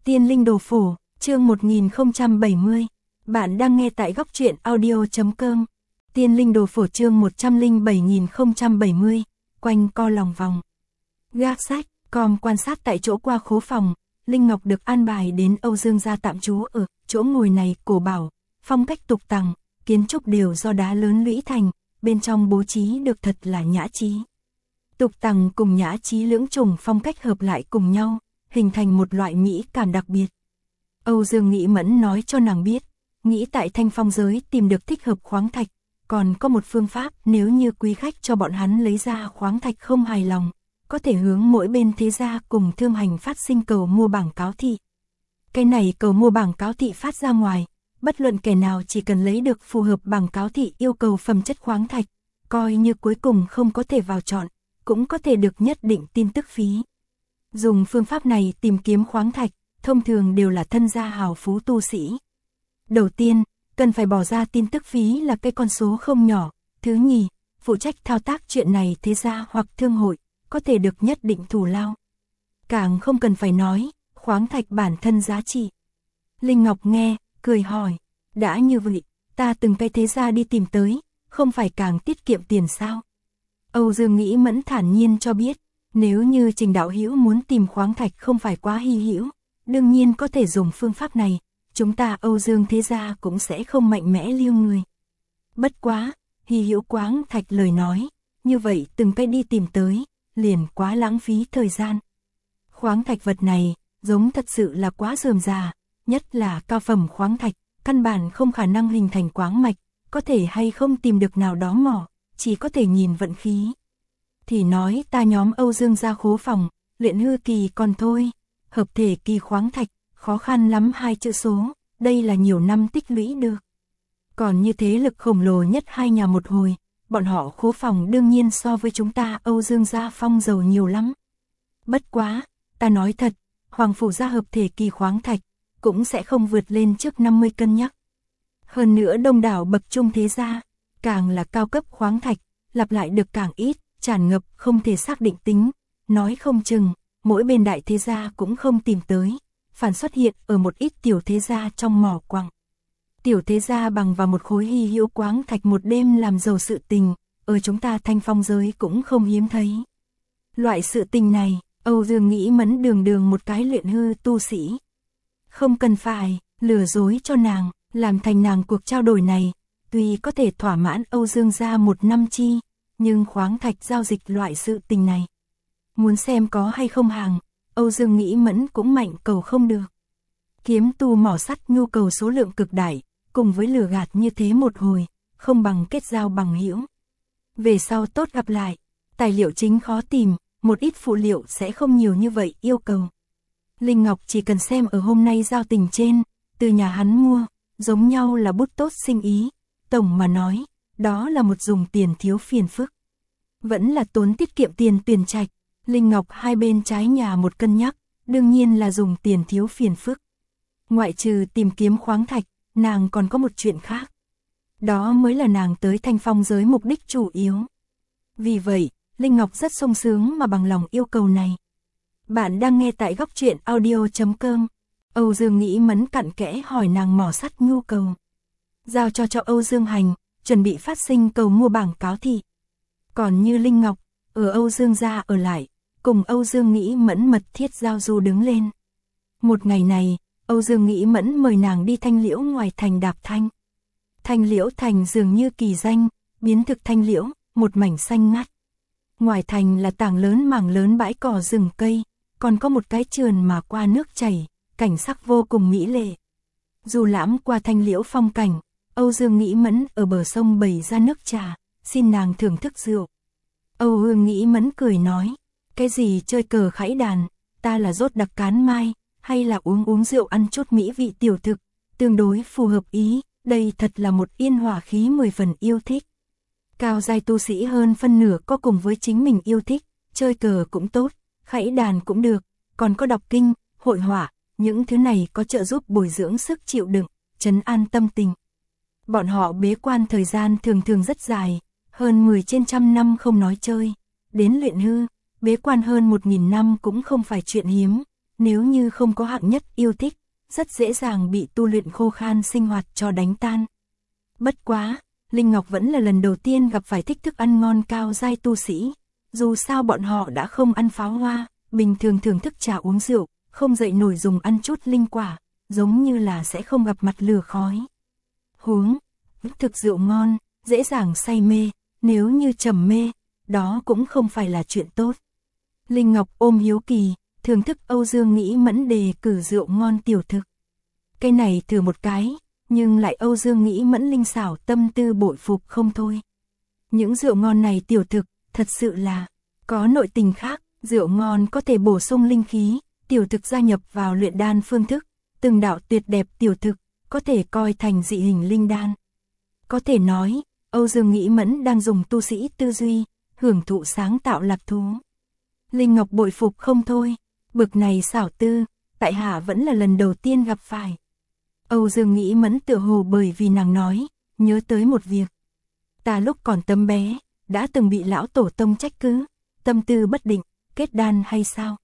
Tiên Linh Đồ Phổ, chương 1070. Bạn đang nghe tại góc truyện audio.com. Tiên Linh Đồ Phổ chương 107.070, quanh co lòng vòng. Gác sách, quan sát tại chỗ qua khố phòng, Linh Ngọc được an bài đến Âu Dương gia tạm trú ở chỗ ngồi này cổ bảo, phong cách tục tằng, kiến trúc đều do đá lớn lũy thành, bên trong bố trí được thật là nhã trí. Tục tằng cùng nhã trí lưỡng trùng phong cách hợp lại cùng nhau, hình thành một loại mỹ cảm đặc biệt. Âu Dương Nghĩ Mẫn nói cho nàng biết, nghĩ tại Thanh Phong giới tìm được thích hợp khoáng thạch, còn có một phương pháp nếu như quý khách cho bọn hắn lấy ra khoáng thạch không hài lòng, có thể hướng mỗi bên thế gia cùng thương hành phát sinh cầu mua bảng cáo thị. Cái này cầu mua bảng cáo thị phát ra ngoài, bất luận kẻ nào chỉ cần lấy được phù hợp bảng cáo thị yêu cầu phẩm chất khoáng thạch, coi như cuối cùng không có thể vào chọn, cũng có thể được nhất định tin tức phí. Dùng phương pháp này tìm kiếm khoáng thạch, thông thường đều là thân gia hào phú tu sĩ. Đầu tiên, cần phải bỏ ra tin tức phí là cái con số không nhỏ. Thứ nhì, phụ trách thao tác chuyện này thế gia hoặc thương hội, có thể được nhất định thù lao. Càng không cần phải nói, khoáng thạch bản thân giá trị. Linh Ngọc nghe, cười hỏi, đã như vậy, ta từng cái thế gia đi tìm tới, không phải càng tiết kiệm tiền sao? Âu Dương Nghĩ Mẫn thản nhiên cho biết, nếu như Trình đạo hữu muốn tìm khoáng thạch không phải quá hy hữu, đương nhiên có thể dùng phương pháp này, chúng ta Âu Dương thế gia cũng sẽ không mạnh mẽ liêu người. Bất quá, hy hữu khoáng thạch lời nói, như vậy từng cái đi tìm tới, liền quá lãng phí thời gian. Khoáng thạch vật này, giống thật sự là quá rườm rà, nhất là cao phẩm khoáng thạch, căn bản không khả năng hình thành khoáng mạch, có thể hay không tìm được nào đó mỏ, chỉ có thể nhìn vận khí. Thì nói ta nhóm Âu Dương gia khố phòng, luyện hư kỳ còn thôi, hợp thể kỳ khoáng thạch, khó khăn lắm 2 chữ số, đây là nhiều năm tích lũy được. Còn như thế lực khổng lồ nhất hai nhà một hồi, bọn họ khố phòng đương nhiên so với chúng ta Âu Dương gia phong giàu nhiều lắm. Bất quá, ta nói thật, Hoàng phủ gia hợp thể kỳ khoáng thạch, cũng sẽ không vượt lên trước 50 cân nhắc. Hơn nữa đông đảo bậc trung thế gia, càng là cao cấp khoáng thạch, lặp lại được càng ít, tràn ngập không thể xác định tính, nói không chừng, mỗi bên đại thế gia cũng không tìm tới, phản xuất hiện ở một ít tiểu thế gia trong mỏ quặng. Tiểu thế gia bằng vào một khối hy hữu khoáng thạch một đêm làm giàu sự tình, ở chúng ta Thanh Phong giới cũng không hiếm thấy. Loại sự tình này, Âu Dương Nghĩ Mẫn đường một cái luyện hư tu sĩ. Không cần phải lừa dối cho nàng, làm thành nàng cuộc trao đổi này, tuy có thể thỏa mãn Âu Dương gia một năm chi, nhưng khoáng thạch giao dịch loại sự tình này. Muốn xem có hay không hàng, Âu Dương Nghĩ Mẫn cũng mạnh cầu không được. Kiếm tu mỏ sắt nhu cầu số lượng cực đại, cùng với lừa gạt như thế một hồi, không bằng kết giao bằng hữu. Về sau tốt gặp lại, tài liệu chính khó tìm, một ít phụ liệu sẽ không nhiều như vậy yêu cầu. Linh Ngọc chỉ cần xem ở hôm nay giao tình trên, từ nhà hắn mua, giống nhau là bút tốt sinh ý, tổng mà nói, đó là một dùng tiền thiếu phiền phức. Vẫn là tốn tiết kiệm tiền tuyển trạch, Linh Ngọc hai bên trái nhà một cân nhắc, đương nhiên là dùng tiền thiếu phiền phức. Ngoại trừ tìm kiếm khoáng thạch, nàng còn có một chuyện khác. Đó mới là nàng tới Thanh Phong giới mục đích chủ yếu. Vì vậy, Linh Ngọc rất sung sướng mà bằng lòng yêu cầu này. Bạn đang nghe tại góc truyện audio.com. Âu Dương Nghĩ Mẫn cặn kẽ hỏi nàng mỏ sắt nhu cầu. Giao cho Âu Dương Hành, chuẩn bị phát sinh cầu mua bảng cáo thị. Còn như Linh Ngọc, ở Âu Dương gia ở lại, cùng Âu Dương Nghĩ Mẫn mật thiết giao du đứng lên. Một ngày này, Âu Dương Nghĩ Mẫn mời nàng đi Thanh Liễu ngoài thành đạp thanh. Thanh Liễu thành dường như kỳ danh, biến thực Thanh Liễu, một mảnh xanh ngắt. Ngoài thành là tảng lớn mảng lớn bãi cỏ rừng cây, còn có một cái trườn mà qua nước chảy, cảnh sắc vô cùng mỹ lệ. Dù lãm qua Thanh Liễu phong cảnh, Âu Dương Nghĩ Mẫn ở bờ sông bày ra nước trà, xin nàng thưởng thức rượu. Âu Dương Nghĩ Mẫn cười nói, cái gì chơi cờ khải đàn, ta là rốt đặc cán mai, hay là uống rượu ăn chút mỹ vị tiểu thực, tương đối phù hợp ý, đây thật là một yên hòa khí 10 phần yêu thích. Cao giai tu sĩ hơn phân nửa có cùng với chính mình yêu thích, chơi cờ cũng tốt, khải đàn cũng được, còn có đọc kinh, hội họa, những thứ này có trợ giúp bồi dưỡng sức chịu đựng, trấn an tâm tình. Bọn họ bế quan thời gian thường rất dài, hơn 10 trên trăm năm không nói chơi, đến luyện hư, bế quan hơn 1000 năm cũng không phải chuyện hiếm, nếu như không có hạng nhất yêu thích, rất dễ dàng bị tu luyện khô khan sinh hoạt cho đánh tan. Bất quá, Linh Ngọc vẫn là lần đầu tiên gặp phải thích thức ăn ngon cao giai tu sĩ, dù sao bọn họ đã không ăn pháo hoa, bình thường thưởng thức trà uống rượu, không dậy nổi dùng ăn chút linh quả, giống như là sẽ không gặp mặt lửa khói. Huống, thực rượu ngon, dễ dàng say mê, nếu như trầm mê, đó cũng không phải là chuyện tốt. Linh Ngọc ôm hiếu kỳ, thưởng thức Âu Dương Nghĩ Mẫn đề cử rượu ngon tiểu thực. Cái này thử một cái, nhưng lại Âu Dương Nghĩ Mẫn linh xảo tâm tư bội phục không thôi. Những rượu ngon này tiểu thực, thật sự là có nội tình khác, rượu ngon có thể bổ sung linh khí, tiểu thực gia nhập vào luyện đan phương thức, từng đạo tuyệt đẹp tiểu thực, có thể coi thành dị hình linh đan. Có thể nói, Âu Dương Nghĩ Mẫn đang dùng tu sĩ tư duy, hưởng thụ sáng tạo lạc thú. Linh Ngọc bội phục không thôi, bực này xảo tư, tại hạ vẫn là lần đầu tiên gặp phải. Âu Dương Nghĩ Mẫn tựa hồ bởi vì nàng nói, nhớ tới một việc. Ta lúc còn tấm bé, đã từng bị lão tổ tông trách cứ, tâm tư bất định, kết đan hay sao?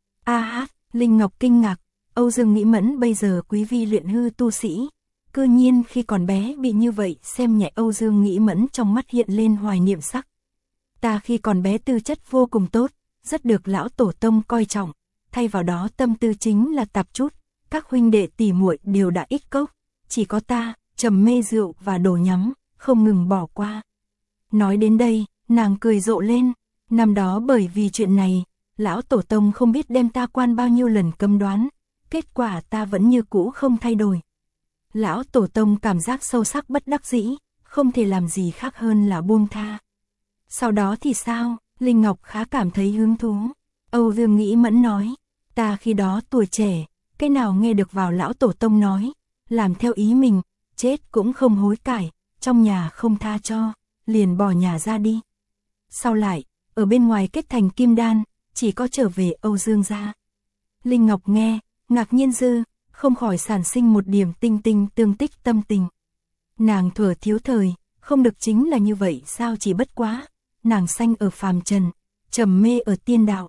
Linh Ngọc kinh ngạc, Âu Dương Nghĩ Mẫn bây giờ quý vi luyện hư tu sĩ, cư nhiên khi còn bé bị như vậy, xem nhẹ. Âu Dương Nghĩ Mẫn trong mắt hiện lên hoài niệm sắc. Ta khi còn bé tư chất vô cùng tốt, rất được lão tổ tông coi trọng, thay vào đó tâm tư chính là tạp chút, các huynh đệ tỷ muội đều đã ít cốc, chỉ có ta, trầm mê rượu và đồ nhắm, không ngừng bỏ qua. Nói đến đây, nàng cười rộ lên, năm đó bởi vì chuyện này, lão tổ tông không biết đem ta quan bao nhiêu lần cấm đoán, kết quả ta vẫn như cũ không thay đổi. Lão tổ tông cảm giác sâu sắc bất đắc dĩ, không thể làm gì khác hơn là buông tha. Sau đó thì sao? Linh Ngọc khá cảm thấy hứng thú. Âu Dương Nghĩ Mẫn nói, ta khi đó tuổi trẻ, cái nào nghe được vào lão tổ tông nói, làm theo ý mình, chết cũng không hối cải, trong nhà không tha cho, liền bỏ nhà ra đi. Sau lại, ở bên ngoài kết thành kim đan, chỉ có trở về Âu Dương gia. Linh Ngọc nghe, ngạc nhiên dư, không khỏi sản sinh một điểm tinh tinh tương tích tâm tình. Nàng thuở thiếu thời, không được chính là như vậy sao, chỉ bất quá, nàng sanh ở phàm trần, trầm mê ở tiên đạo.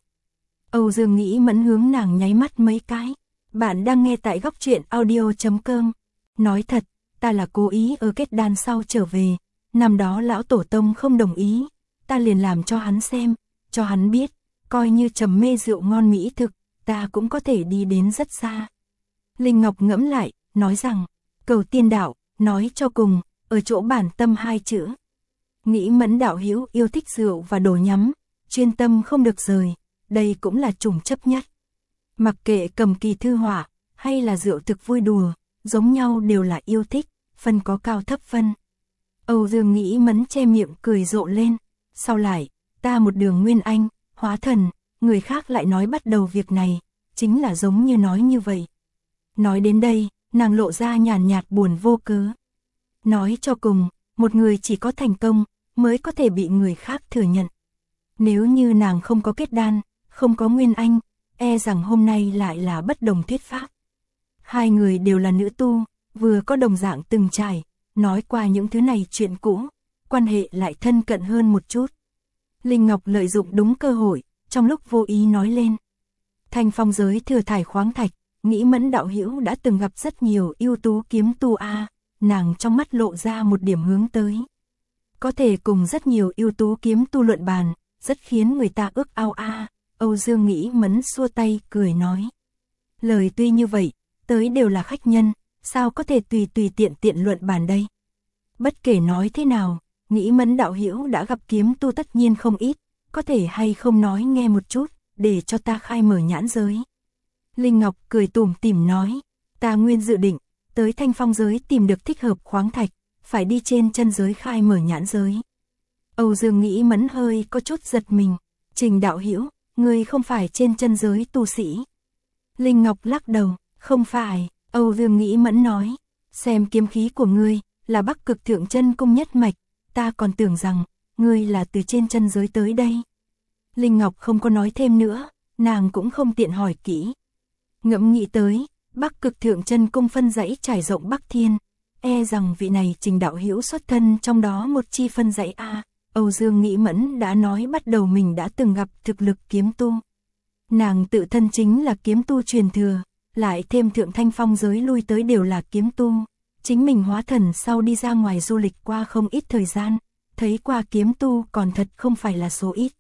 Âu Dương Nghĩ Mẫn hướng nàng nháy mắt mấy cái. Bạn đang nghe tại góc truyện audio.com. Nói thật, ta là cố ý ở kết đan sau trở về, năm đó lão tổ tông không đồng ý, ta liền làm cho hắn xem, cho hắn biết, coi như trầm mê rượu ngon mỹ thực, ta cũng có thể đi đến rất xa. Linh Ngọc ngẫm lại, nói rằng, cầu tiên đạo, nói cho cùng, ở chỗ bản tâm hai chữ. Nghĩ Mẫn đạo hữu yêu thích rượu và đồ nhắm, chuyên tâm không được rời, đây cũng là chủng chấp nhất. Mặc kệ cầm kỳ thư họa, hay là rượu thực vui đùa, giống nhau đều là yêu thích, phân có cao thấp phân. Âu Dương Nghĩ Mẫn che miệng cười rộ lên, sau lại, ta một đường nguyên anh, hóa thần, người khác lại nói bắt đầu việc này, chính là giống như nói như vậy. Nói đến đây, nàng lộ ra nhàn nhạt buồn vô cớ. Nói cho cùng, một người chỉ có thành công, mới có thể bị người khác thừa nhận. Nếu như nàng không có kết đan, không có nguyên anh, e rằng hôm nay lại là bất đồng thuyết pháp. Hai người đều là nữ tu, vừa có đồng dạng từng trải, nói qua những thứ này chuyện cũ, quan hệ lại thân cận hơn một chút. Linh Ngọc lợi dụng đúng cơ hội, trong lúc vô ý nói lên. Thanh phong giới thừa thải khoáng thạch, Nghĩ Mẫn đạo hữu đã từng gặp rất nhiều ưu tú kiếm tu nàng trong mắt lộ ra một điểm hướng tới. Có thể cùng rất nhiều ưu tú kiếm tu luận bàn, rất khiến người ta ước ao Âu Dương Nghĩ Mẫn xua tay cười nói. Lời tuy như vậy, tới đều là khách nhân, sao có thể tùy tiện luận bàn đây. Bất kể nói thế nào, Nghĩ Mẫn đạo hữu đã gặp kiếm tu tất nhiên không ít, có thể hay không nói nghe một chút, để cho ta khai mở nhãn giới. Linh Ngọc cười tủm tỉm nói, ta nguyên dự định, tới Thanh Phong giới tìm được thích hợp khoáng thạch, phải đi trên chân giới khai mở nhãn giới. Âu Dương Nghĩ Mẫn hơi có chút giật mình, Trình đạo hữu, ngươi không phải trên chân giới tu sĩ. Linh Ngọc lắc đầu, không phải, Âu Dương Nghĩ Mẫn nói, xem kiếm khí của ngươi, là Bắc Cực Thượng Chân Cung nhất mạch, ta còn tưởng rằng, ngươi là từ trên chân giới tới đây. Linh Ngọc không có nói thêm nữa, nàng cũng không tiện hỏi kỹ. Ngẫm nghĩ tới, Bắc Cực Thượng Chân Cung phân dãy trải rộng Bắc Thiên, e rằng vị này Trình đạo hữu xuất thân trong đó một chi phân dãy Âu Dương Nghĩ Mẫn đã nói bắt đầu mình đã từng gặp thực lực kiếm tu. Nàng tự thân chính là kiếm tu truyền thừa, lại thêm Thượng Thanh Phong giới lui tới đều là kiếm tu. Chính mình hóa thần sau đi ra ngoài du lịch qua không ít thời gian, thấy qua kiếm tu còn thật không phải là số ít.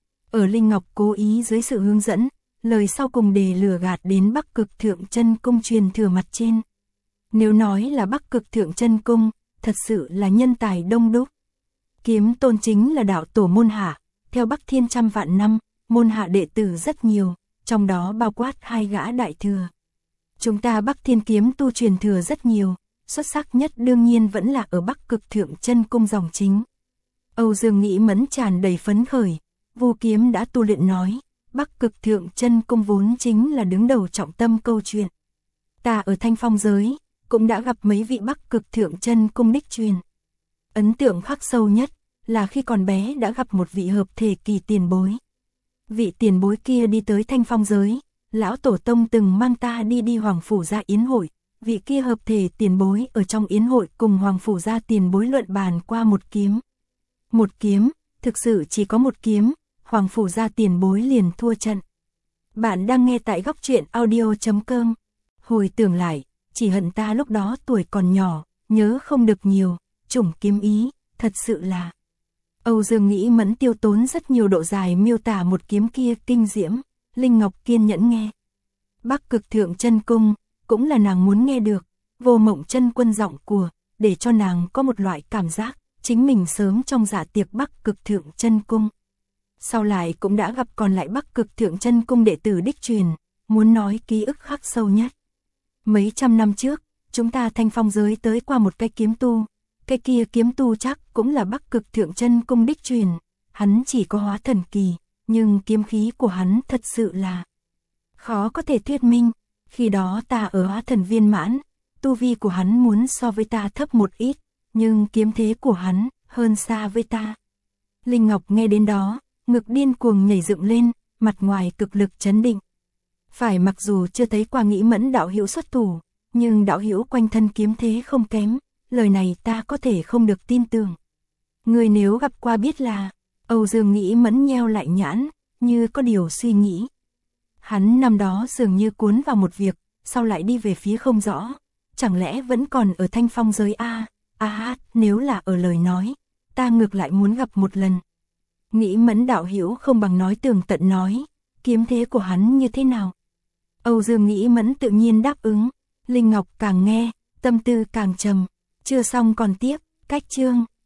Ở Linh Ngọc cố ý dưới sự hướng dẫn, lời sau cùng để lừa gạt đến Bắc Cực Thượng Chân Cung truyền thừa mặt trên. Nếu nói là Bắc Cực Thượng Chân Cung, thật sự là nhân tài đông đúc. Kiếm tôn chính là đạo tổ môn hạ, theo Bắc Thiên trăm vạn năm, môn hạ đệ tử rất nhiều, trong đó bao quát 2 gã đại thừa. Chúng ta Bắc Thiên kiếm tu truyền thừa rất nhiều, xuất sắc nhất đương nhiên vẫn là ở Bắc Cực Thượng Chân Cung dòng chính. Âu Dương Nghĩ Mẫn tràn đầy phấn khởi, Vu Kiếm đã tu luyện nói, Bắc Cực Thượng Chân Cung vốn chính là đứng đầu trọng tâm câu chuyện. Ta ở Thanh Phong giới, cũng đã gặp mấy vị Bắc Cực Thượng Chân Cung đích truyền. Ấn tượng khắc sâu nhất, là khi còn bé đã gặp một vị hợp thể kỳ tiền bối. Vị tiền bối kia đi tới Thanh Phong giới, lão tổ tông từng mang ta đi Hoàng Phủ Gia yến hội, vị kia hợp thể tiền bối ở trong yến hội cùng Hoàng Phủ Gia tiền bối luận bàn qua một kiếm. Một kiếm, thực sự chỉ có một kiếm, Hoàng Phủ Gia tiền bối liền thua trận. Bạn đang nghe tại góc truyện audio.com. Hồi tưởng lại, chỉ hận ta lúc đó tuổi còn nhỏ, nhớ không được nhiều, chủng kiếm ý, thật sự là. Âu Dương Nghĩ Mẫn tiêu tốn rất nhiều độ dài miêu tả một kiếm kia kinh diễm, Linh Ngọc kiên nhẫn nghe. Bắc Cực Thượng Chân Cung, cũng là nàng muốn nghe được, Vô Mộng Chân Quân giọng của, để cho nàng có một loại cảm giác, chính mình sớm trong dạ tiệc Bắc Cực Thượng Chân Cung. Sau lại cũng đã gặp còn lại Bắc Cực Thượng Chân Cung đệ tử đích truyền, muốn nói ký ức khắc sâu nhất. Mấy trăm năm trước, chúng ta Thanh Phong giới tới qua một cái kiếm tu, cái kia kiếm tu chắc cũng là Bắc Cực Thượng Chân Cung đích truyền, hắn chỉ có hóa thần kỳ, nhưng kiếm khí của hắn thật sự là khó có thể thuyết minh, khi đó ta ở hóa thần viên mãn, tu vi của hắn muốn so với ta thấp một ít, nhưng kiếm thế của hắn hơn xa với ta. Linh Ngọc nghe đến đó, ngực điên cuồng nhảy dựng lên, mặt ngoài cực lực chấn định. Phải mặc dù chưa thấy qua Nghĩ Mẫn đạo hữu xuất thủ, nhưng đạo hữu quanh thân kiếm thế không kém, lời này ta có thể không được tin tưởng. Người nếu gặp qua biết là, Âu Dương Nghĩ Mẫn nheo lại nhãn, như có điều suy nghĩ. Hắn năm đó dường như cuốn vào một việc, sau lại đi về phía không rõ, chẳng lẽ vẫn còn ở Thanh Phong giới a? Nếu là ở lời nói, ta ngược lại muốn gặp một lần. Nghĩ Mẫn đạo hữu không bằng nói tường tận nói, kiếm thế của hắn như thế nào? Âu Dương Nghĩ Mẫn tự nhiên đáp ứng, Linh Ngọc càng nghe, tâm tư càng trầm, chưa xong còn tiếp, cách chương.